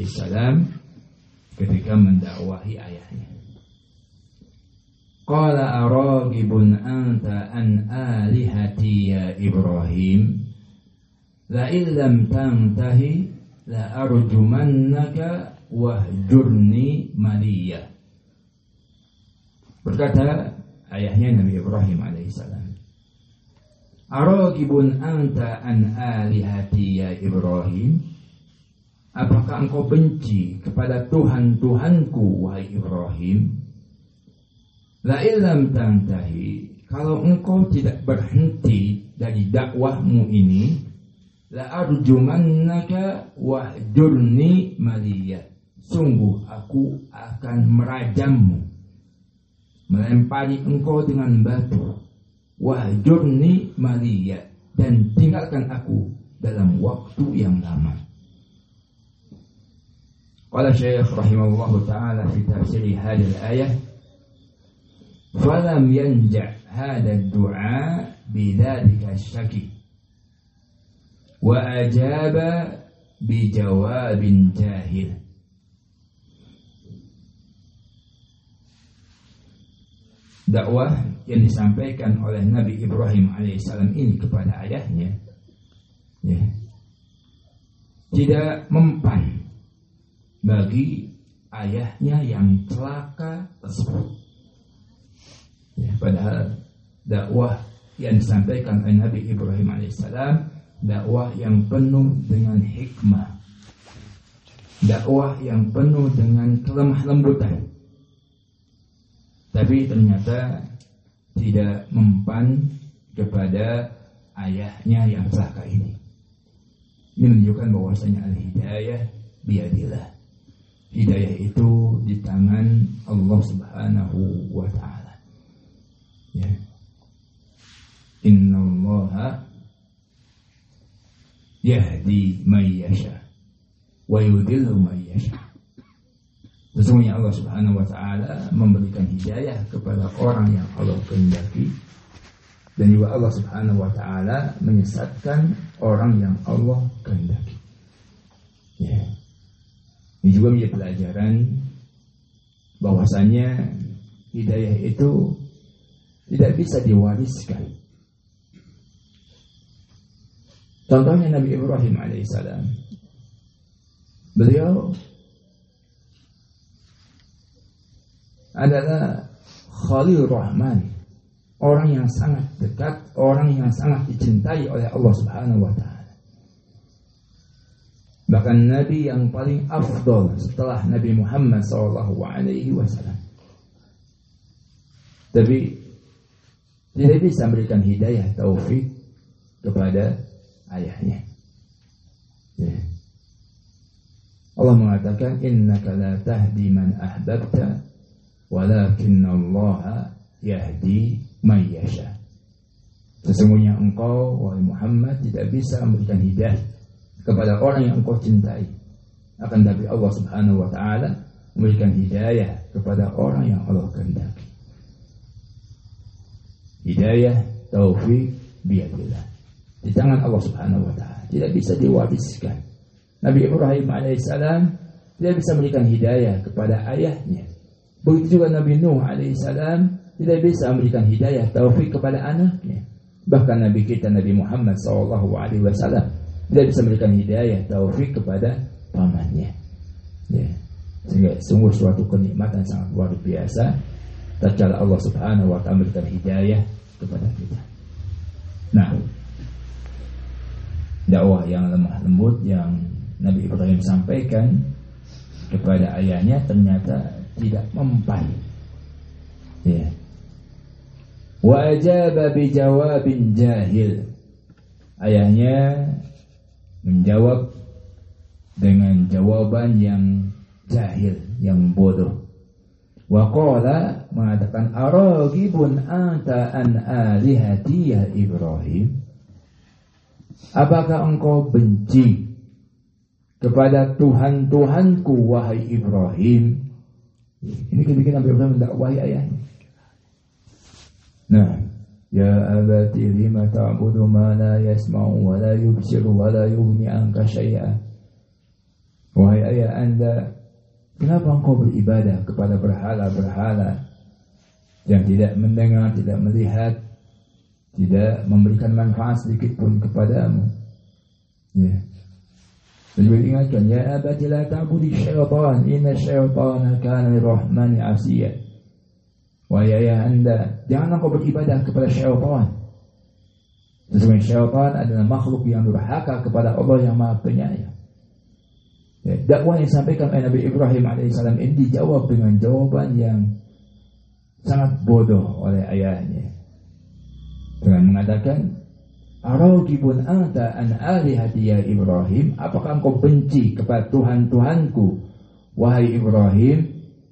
alaihissalam ketika mendakwahi ayahnya. Qala aragibun anta an alihati ya Ibrahim la illam tantahi la arjumannaka wahjurni maliya. Berkata ayahnya Nabi Ibrahim alaihissalam, aragibun anta an alihati ya Ibrahim, apakah engkau benci kepada Tuhan-Tuhanku wahai Ibrahim? La illam tantahi, kalau engkau tidak berhenti dari dakwahmu ini, la arjumannaka wahjurni maliya, sungguh aku akan merajammu, melempari engkau dengan batu, wahjurni maliya, dan tinggalkan aku dalam waktu yang lama. Qala Syekh rahimahullahu ta'ala fi tafsir hadhihi al-ayah, falam yanja' hadha ad-du'a bidzalika syaki wa ajaba bijawabin jahil. Dakwah yang disampaikan oleh Nabi Ibrahim alaihissalam ini kepada ayahnya, ya, tidak mempan bagi ayahnya yang celaka tersebut. Ya, padahal dakwah yang disampaikan oleh Nabi Ibrahim alaihissalam dakwah yang penuh dengan hikmah, dakwah yang penuh dengan kelemah lembutan, tapi ternyata tidak mempan kepada ayahnya yang celaka ini. Ini menunjukkan bahwasanya al-hidayah biyadillah, hidayah itu di tangan Allah Subhanahu wa ta'ala. Ya. Innallaha yahdi may yasha wa yudhillu may yasha. Sesungguhnya Allah Subhanahu wa ta'ala memberikan hidayah kepada orang yang Allah kehendaki, dan juga Allah Subhanahu wa ta'ala menyesatkan orang yang Allah kehendaki. Ya. Ini juga menjadi pelajaran bahwasanya hidayah itu tidak bisa diwariskan. Contohnya Nabi Ibrahim alaihissalam, beliau adalah Khalil Rahman, orang yang sangat dekat, orang yang sangat dicintai oleh Allah Subhanahu wa ta'ala. Bahkan Nabi yang paling afdal setelah Nabi Muhammad sallallahu alaihi wasallam. Tapi tidak bisa memberikan hidayah taufik kepada ayahnya. Ya. Allah mengatakan, innaka la tahdi man ahbabta walakinallaha yahdi man yasha. Sesungguhnya engkau wahai Muhammad tidak bisa memberikan hidayah kepada orang yang engkau cintai, akan tapi Allah Subhanahu wa ta'ala memberikan hidayah kepada orang yang Allah kehendaki. Hidayah taufik biyadillah, di tangan Allah Subhanahu wa ta'ala, tidak bisa diwariskan. Nabi Ibrahim alaihissalam tidak bisa memberikan hidayah kepada ayahnya. Begitu juga Nabi Nuh alaihissalam tidak bisa memberikan hidayah taufik kepada anaknya. Bahkan Nabi kita Nabi Muhammad sallallahu alaihi wasallam tidak bisa memberikan hidayah taufik kepada pamannya. Ya. Sehingga sungguh suatu kenikmatan sangat luar biasa tatkala Allah Subhanahu wa ta'ala memberikan hidayah kepada kita. Nah, dakwah yang lemah lembut yang Nabi Ibrahim sampaikan kepada ayahnya ternyata tidak mempan. Ya. Wa ajaba bijawabin jahil. Ayahnya menjawab dengan jawaban yang jahil, yang bodoh. Wa qala, mengatakan, aragibun anta an alihati ya Ibrahim, apakah engkau benci kepada Tuhan-Tuhanku wahai Ibrahim? Ini ketika Nabi Ibrahim mendakwahi ayahnya. Nah, ya abati lima ta'budu ma la yasma'u wa la yubsiru wa la yughni anka syai'a. Wahai ayah anda, kenapa engkau beribadah kepada berhala-berhala yang tidak mendengar, tidak melihat, tidak memberikan manfaat sedikit pun kepadamu? Ya. Dan juga ingatkan, ya abati la ta'budi syaitan, inna syaitana kana lirrahmani 'asiya. Wahai ayah anda, jangan engkau beribadah kepada syaitan. Sesungguhnya syaitan adalah makhluk yang durhaka kepada Allah yang Maha Penyayang. Ya, dakwah yang disampaikan oleh Nabi Ibrahim alaihissalam ini dijawab dengan jawaban yang sangat bodoh oleh ayahnya, dengan mengatakan, "Aragibun anta an alihati ya Ibrahim? Apakah engkau benci kepada Tuhan-Tuhanku, wahai Ibrahim?"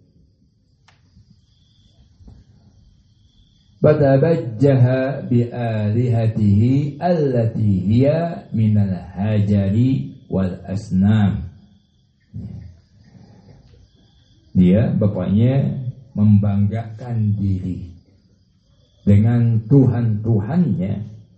Fatabajjaha bi'alihatihi allati hiya minal hajari wal asnam. Dia bapaknya membanggakan diri dengan Tuhan-Tuhannya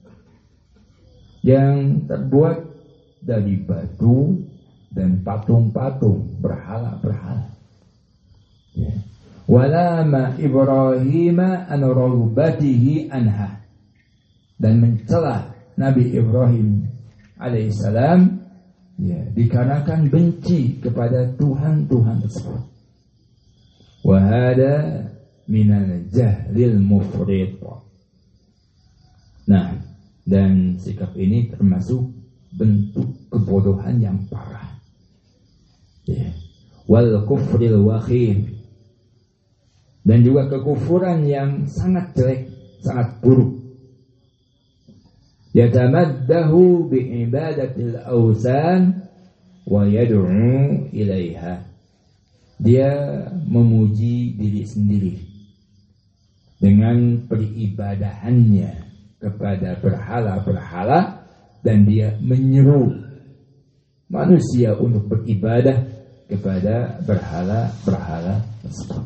yang terbuat dari batu dan patung-patung, berhala-berhala. Ya. Walama Ibrahim an raghbatihi anha, dan mencela Nabi Ibrahim alaihissalam ya, dikarenakan benci kepada Tuhan-Tuhan tersebut. Wa hada minal jahlil mufrid. Nah, dan sikap ini termasuk bentuk kebodohan yang parah. Ya. Wal kufril wakhim, dan juga kekufuran yang sangat jelek, sangat buruk. Yatamaddahu bi'ibadatil awsan wa yad'u ilaiha. Dia memuji diri sendiri dengan peribadahannya kepada berhala-berhala, dan dia menyeru manusia untuk beribadah kepada berhala-berhala tersebut.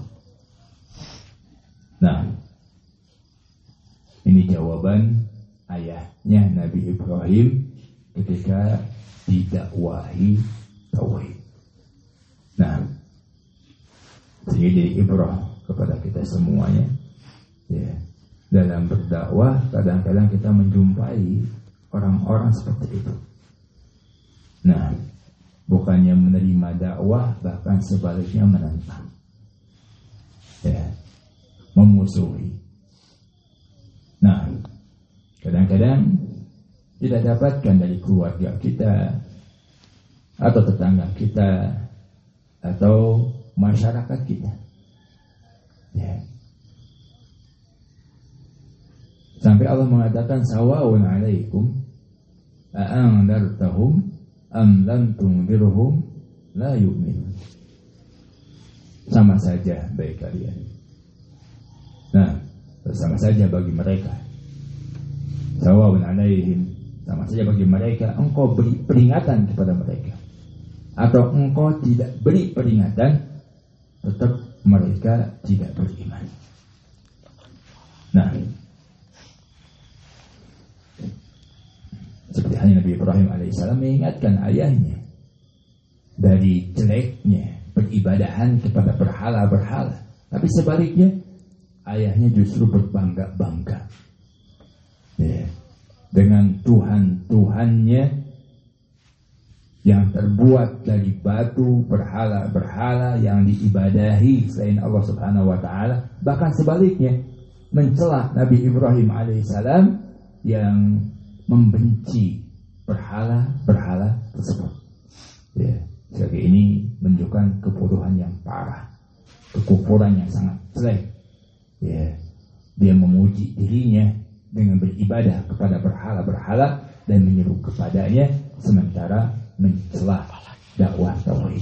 Nah, ini jawaban ayahnya Nabi Ibrahim ketika didakwahi tauhid. Nah, sehingga jadi ibrah kepada kita semuanya. Ya, dalam berdakwah kadang-kadang kita menjumpai orang-orang seperti itu. Nah, bukannya menerima dakwah, bahkan sebaliknya menentang. Ya, memusuhi. Nah, kadang-kadang kita dapatkan dari keluarga kita atau tetangga kita atau masyarakat kita. Ya. Sampai Allah mengatakan, sawa'un 'alaikum a'andartahum am lam tundirhum la yu'minun. Sama saja bagi kalian. Nah, sama saja bagi mereka. Sawa'un 'alaihim, sama saja bagi mereka, engkau beri peringatan kepada mereka atau engkau tidak beri peringatan, tetap mereka tidak beriman. Nah, seperti halnya Nabi Ibrahim alaihissalam mengingatkan ayahnya dari jeleknya peribadahan kepada berhala-berhala, tapi sebaliknya ayahnya justru berbangga-bangga ya, dengan Tuhan-Tuhannya yang terbuat dari batu, berhala-berhala yang diibadahi selain Allah Subhanahu wa taala. Bahkan sebaliknya mencela Nabi Ibrahim alaihissalam yang membenci berhala-berhala tersebut. Ya, jadi ini menunjukkan kebodohan yang parah, kekufuran yang sangat jelek. Ya, dia memuji dirinya dengan beribadah kepada berhala-berhala dan menyeru kepadanya, sementara mencela dakwah tauhid.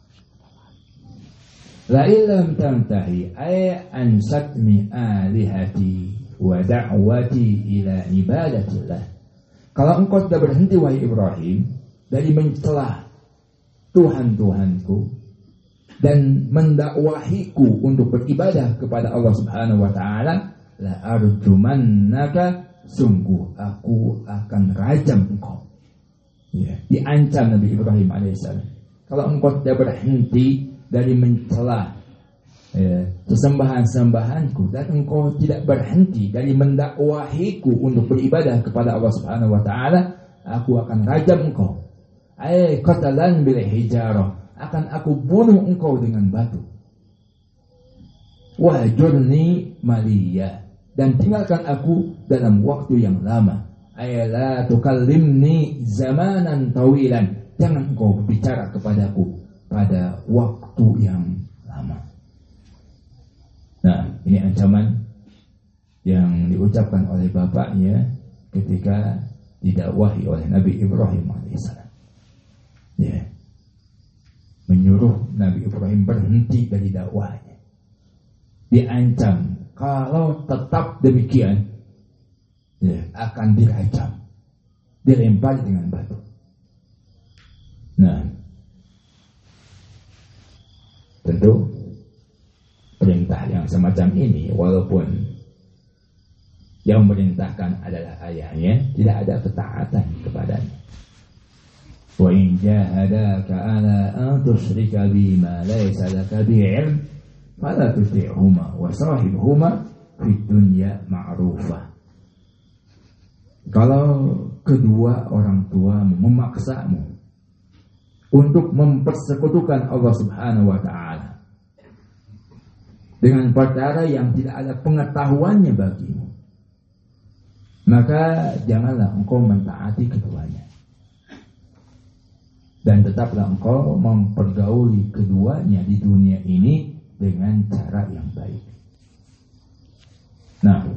La illam tantahi ay an satmi alihati wa da'wati ila ibadatillah. Kalau engkau tidak berhenti wahai Ibrahim dari mencela Tuhan-Tuhanku dan mendakwahiku untuk beribadah kepada Allah Subhanahu wa taala, la arjumannaka, sungguh aku akan rajam engkau. Ya, diancam Nabi Ibrahim alaihissalam. kalau engkau tidak berhenti dari mencela sesembahan-sembahanku, dan engkau tidak berhenti dari mendakwahiku untuk beribadah kepada Allah Subhanahu wa taala, aku akan rajam engkau. Qatalan bil hijarah, akan aku bunuh engkau dengan batu. Wahjurni maliya, dan tinggalkan aku dalam waktu yang lama. La tukallimni zamanan tawilan, jangan engkau bicara kepadaku pada waktu yang lama. Nah, ini ancaman yang diucapkan oleh bapaknya ketika didakwahi oleh Nabi Ibrahim alaihissalam. Ya, menyuruh Nabi Ibrahim berhenti dari dakwahnya. Diancam kalau tetap demikian, ya, akan dirajam, dilempar dengan batu. Nah, tentu perintah yang semacam ini, walaupun yang memerintahkan adalah ayahnya, tidak ada ketaatan kepadanya. Wa in jahadaka ala an tusyrika bima laysa laka bihi 'ilm fala tuti'huma wa sahibhuma fid dunya ma'rufah. Kalau kedua orang tua memaksamu untuk mempersekutukan Allah Subhanahu wa taala dengan perkara yang tidak ada pengetahuannya bagimu, maka janganlah engkau mentaati keduanya, dan tetaplah engkau mempergauli keduanya di dunia ini dengan cara yang baik. Nah,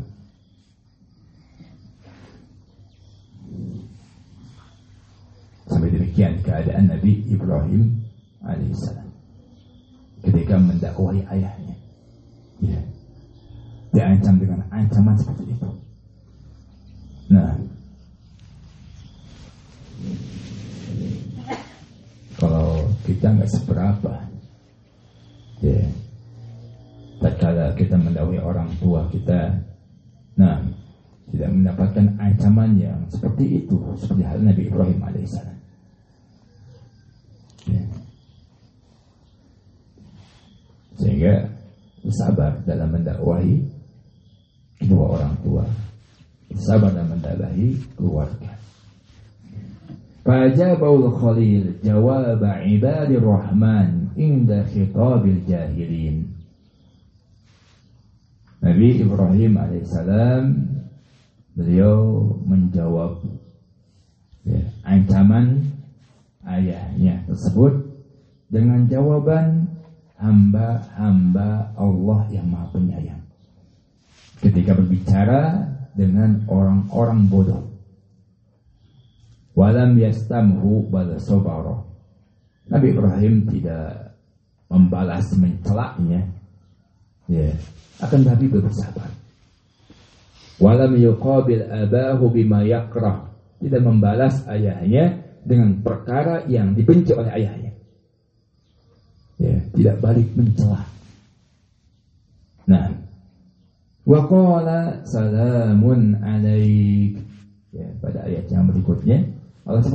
sampai demikian keadaan Nabi Ibrahim alaihissalam ketika mendakwahi ayahnya. Ya, diancam dengan ancaman seperti itu. Nah, kalau kita nggak seberapa, ya, tatkala kita mendakwahi orang tua kita, nah, tidak mendapatkan ancaman yang seperti itu, seperti hal Nabi Ibrahim alaihissalam. Ya. Sehingga sabar dalam mendakwahi kedua orang tua, sabar dalam mendakwahi keluarga. Fajabaul Khalil jawab ibadir Rahman inda khitabil jahilin. Nabi Ibrahim alaihissalam, beliau menjawab, ya, ancaman ayahnya tersebut dengan jawaban hamba-hamba Allah yang Maha Penyayang ketika berbicara dengan orang-orang bodoh. Walam yastamhu bal sabara. Nabi Ibrahim tidak membalas mencelaknya, ya, akan tapi bersabar. Walam yuqabil abahu bima yakrah, tidak membalas ayahnya dengan perkara yang dibenci oleh ayahnya. Ya, tidak balik mencela. Nah, wa qala salamun alaik. Ya, pada ayat yang berikutnya Allah